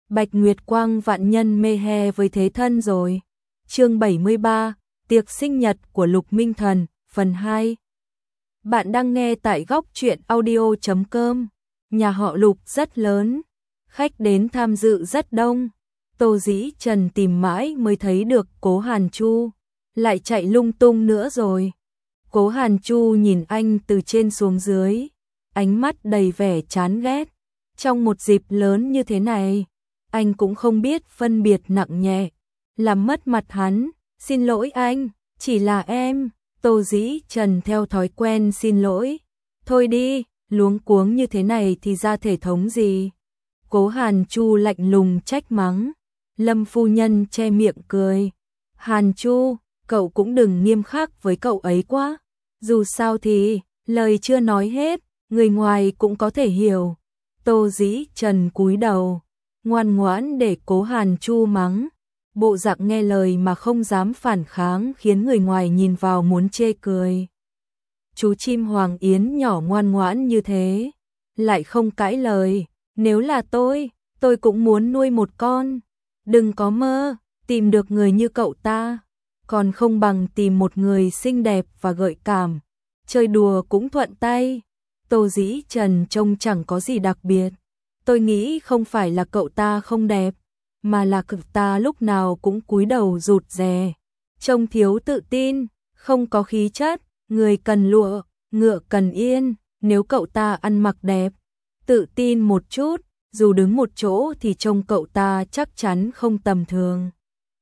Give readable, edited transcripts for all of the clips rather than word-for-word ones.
Bạch Nguyệt Quang vạn nhân mê he với thế thân rồi. Chương 73, tiệc sinh nhật của Lục Minh Thần, phần 2. Bạn đang nghe tại góc truyện audio.com. Nhà họ Lục rất lớn, khách đến tham dự rất đông. Tô Dĩ Trần tìm mãi mới thấy được Cố Hàn Chu, lại chạy lung tung nữa rồi. Cố Hàn Chu nhìn anh từ trên xuống dưới, ánh mắt đầy vẻ chán ghét. Trong một dịp lớn như thế này, anh cũng không biết phân biệt nặng nhẹ, làm mất mặt hắn. Xin lỗi anh, chỉ là em. Tô Dĩ Trần theo thói quen xin lỗi. Thôi đi, luống cuống như thế này thì ra thể thống gì. Cố Hàn Chu lạnh lùng trách mắng. Lâm phu nhân che miệng cười. Hàn Chu, cậu cũng đừng nghiêm khắc với cậu ấy quá. Dù sao thì, lời chưa nói hết, người ngoài cũng có thể hiểu. Tô Dĩ Trần cúi đầu, ngoan ngoãn để Cố Hàn Chu mắng. Bộ dạng nghe lời mà không dám phản kháng khiến người ngoài nhìn vào muốn chê cười. Chú chim Hoàng Yến nhỏ ngoan ngoãn như thế, lại không cãi lời. Nếu là tôi cũng muốn nuôi một con. Đừng có mơ, tìm được người như cậu ta, còn không bằng tìm một người xinh đẹp và gợi cảm. Chơi đùa cũng thuận tay. Tô Dĩ Trần trông chẳng có gì đặc biệt. Tôi nghĩ không phải là cậu ta không đẹp, mà là cậu ta lúc nào cũng cúi đầu rụt rè, trông thiếu tự tin, không có khí chất. Người cần lụa, ngựa cần yên. Nếu cậu ta ăn mặc đẹp, tự tin một chút, dù đứng một chỗ thì trông cậu ta chắc chắn không tầm thường.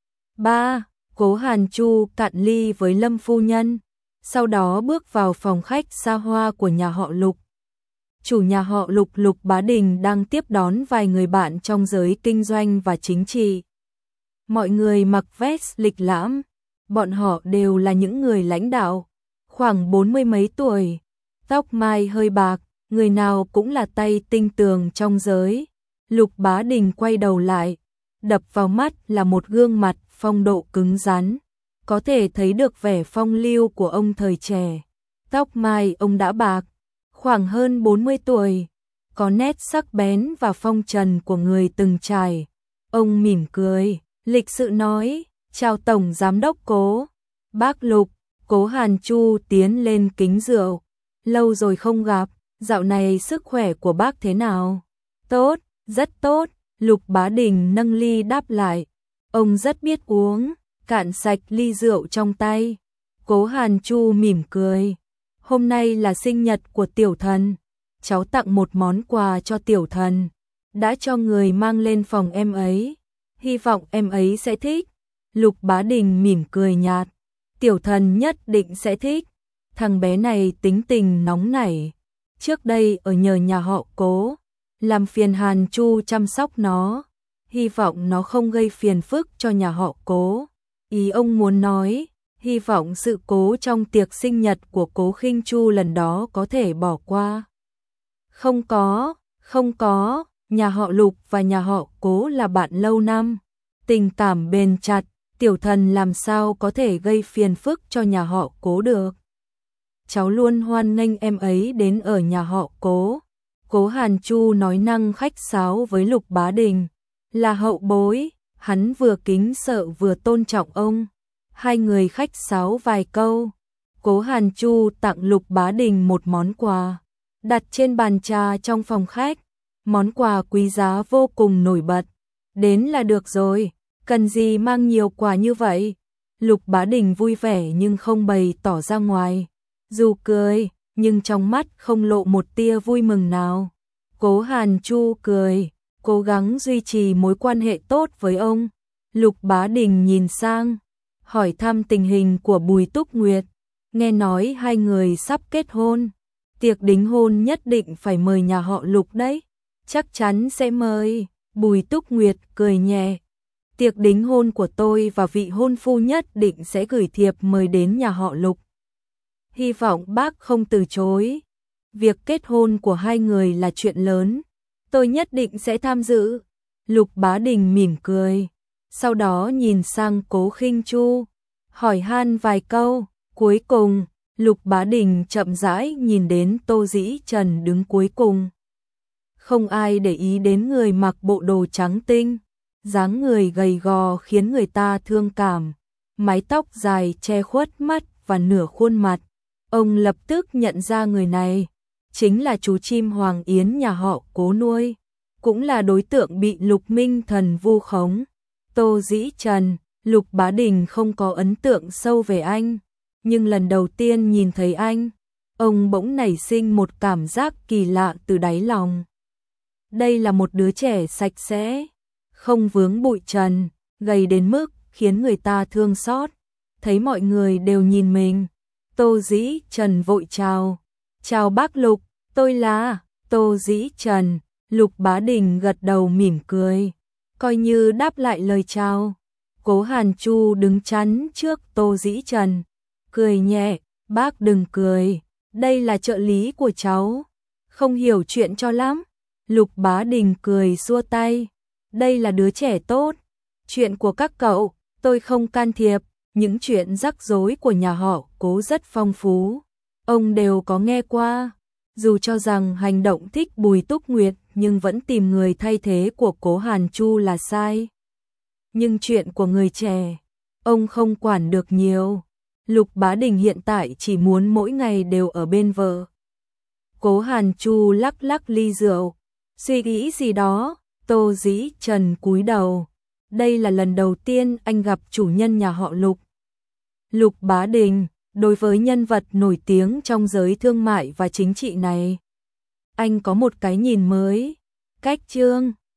3. Cố Hàn Chu cạn ly với Lâm phu nhân, sau đó bước vào phòng khách xa hoa của nhà họ Lục. Chủ nhà họ Lục, Lục Bá Đình, đang tiếp đón vài người bạn trong giới kinh doanh và chính trị. Mọi người mặc vest lịch lãm, bọn họ đều là những người lãnh đạo, khoảng 40 mấy tuổi, tóc mai hơi bạc, người nào cũng là tay tinh tường trong giới. Lục Bá Đình quay đầu lại, đập vào mắt là một gương mặt phong độ cứng rắn, có thể thấy được vẻ phong lưu của ông thời trẻ. Tóc mai ông đã bạc, khoảng hơn 40 tuổi, có nét sắc bén và phong trần của người từng trải. Ông mỉm cười, lịch sự nói, chào Tổng Giám đốc Cố. Bác Lục. Cố Hàn Chu tiến lên kính rượu. Lâu rồi không gặp, dạo này sức khỏe của bác thế nào? Tốt, rất tốt. Lục Bá Đình nâng ly đáp lại. Ông rất biết uống, cạn sạch ly rượu trong tay. Cố Hàn Chu mỉm cười. Hôm nay là sinh nhật của Tiểu Thần, cháu tặng một món quà cho Tiểu Thần, đã cho người mang lên phòng em ấy, hy vọng em ấy sẽ thích. Lục Bá Đình mỉm cười nhạt. Tiểu Thần nhất định sẽ thích. Thằng bé này tính tình nóng nảy, trước đây ở nhờ nhà họ Cố, làm phiền Hàn Chu chăm sóc nó, hy vọng nó không gây phiền phức cho nhà họ Cố. Ý ông muốn nói, hy vọng sự cố trong tiệc sinh nhật của Cố Khinh Chu lần đó có thể bỏ qua. Không có, nhà họ Lục và nhà họ Cố là bạn lâu năm, tình cảm bền chặt, Tiểu Thần làm sao có thể gây phiền phức cho nhà họ Cố được. Cháu luôn hoan nghênh em ấy đến ở nhà họ Cố. Cố Hàn Chu nói năng khách sáo với Lục Bá Đình, là hậu bối, hắn vừa kính sợ vừa tôn trọng ông. Hai người khách sáo vài câu, Cố Hàn Chu tặng Lục Bá Đình một món quà, đặt trên bàn trà trong phòng khách. Món quà quý giá vô cùng nổi bật. Đến là được rồi, cần gì mang nhiều quà như vậy? Lục Bá Đình vui vẻ nhưng không bày tỏ ra ngoài. Dù cười, nhưng trong mắt không lộ một tia vui mừng nào. Cố Hàn Chu cười, cố gắng duy trì mối quan hệ tốt với ông. Lục Bá Đình nhìn sang, hỏi thăm tình hình của Bùi Túc Nguyệt. Nghe nói hai người sắp kết hôn, tiệc đính hôn nhất định phải mời nhà họ Lục đấy. Chắc chắn sẽ mời. Bùi Túc Nguyệt cười nhẹ. Tiệc đính hôn của tôi và vị hôn phu nhất định sẽ gửi thiệp mời đến nhà họ Lục. Hy vọng bác không từ chối. Việc kết hôn của hai người là chuyện lớn, tôi nhất định sẽ tham dự. Lục Bá Đình mỉm cười, sau đó nhìn sang Cố Khinh Chu, hỏi han vài câu. Cuối cùng, Lục Bá Đình chậm rãi nhìn đến Tô Dĩ Trần đứng cuối cùng. Không ai để ý đến người mặc bộ đồ trắng tinh, dáng người gầy gò khiến người ta thương cảm, mái tóc dài che khuất mắt và nửa khuôn mặt. Ông lập tức nhận ra người này chính là chú chim Hoàng Yến nhà họ Cố nuôi, cũng là đối tượng bị Lục Minh Thần vu khống. Tô Dĩ Trần, Lục Bá Đình không có ấn tượng sâu về anh, nhưng lần đầu tiên nhìn thấy anh, ông bỗng nảy sinh một cảm giác kỳ lạ từ đáy lòng. Đây là một đứa trẻ sạch sẽ, không vướng bụi trần, gầy đến mức khiến người ta thương xót. Thấy mọi người đều nhìn mình, Tô Dĩ Trần vội chào. Chào bác Lục, tôi là Tô Dĩ Trần. Lục Bá Đình gật đầu mỉm cười, coi như đáp lại lời chào. Cố Hàn Chu đứng chắn trước Tô Dĩ Trần, cười nhẹ, bác đừng cười, đây là trợ lý của cháu, không hiểu chuyện cho lắm. Lục Bá Đình cười xua tay, đây là đứa trẻ tốt, chuyện của các cậu, tôi không can thiệp, những chuyện rắc rối của nhà họ Cố rất phong phú, ông đều có nghe qua. Dù cho rằng hành động thích Bùi Túc Nguyệt nhưng vẫn tìm người thay thế của Cố Hàn Chu là sai. Nhưng chuyện của người trẻ, ông không quản được nhiều. Lục Bá Đình hiện tại chỉ muốn mỗi ngày đều ở bên vợ. Cố Hàn Chu lắc lắc ly rượu, suy nghĩ gì đó. Tô Dĩ Trần cúi đầu. Đây là lần đầu tiên anh gặp chủ nhân nhà họ Lục. Lục Bá Đình, đối với nhân vật nổi tiếng trong giới thương mại và chính trị này, anh có một cái nhìn mới. Cách chương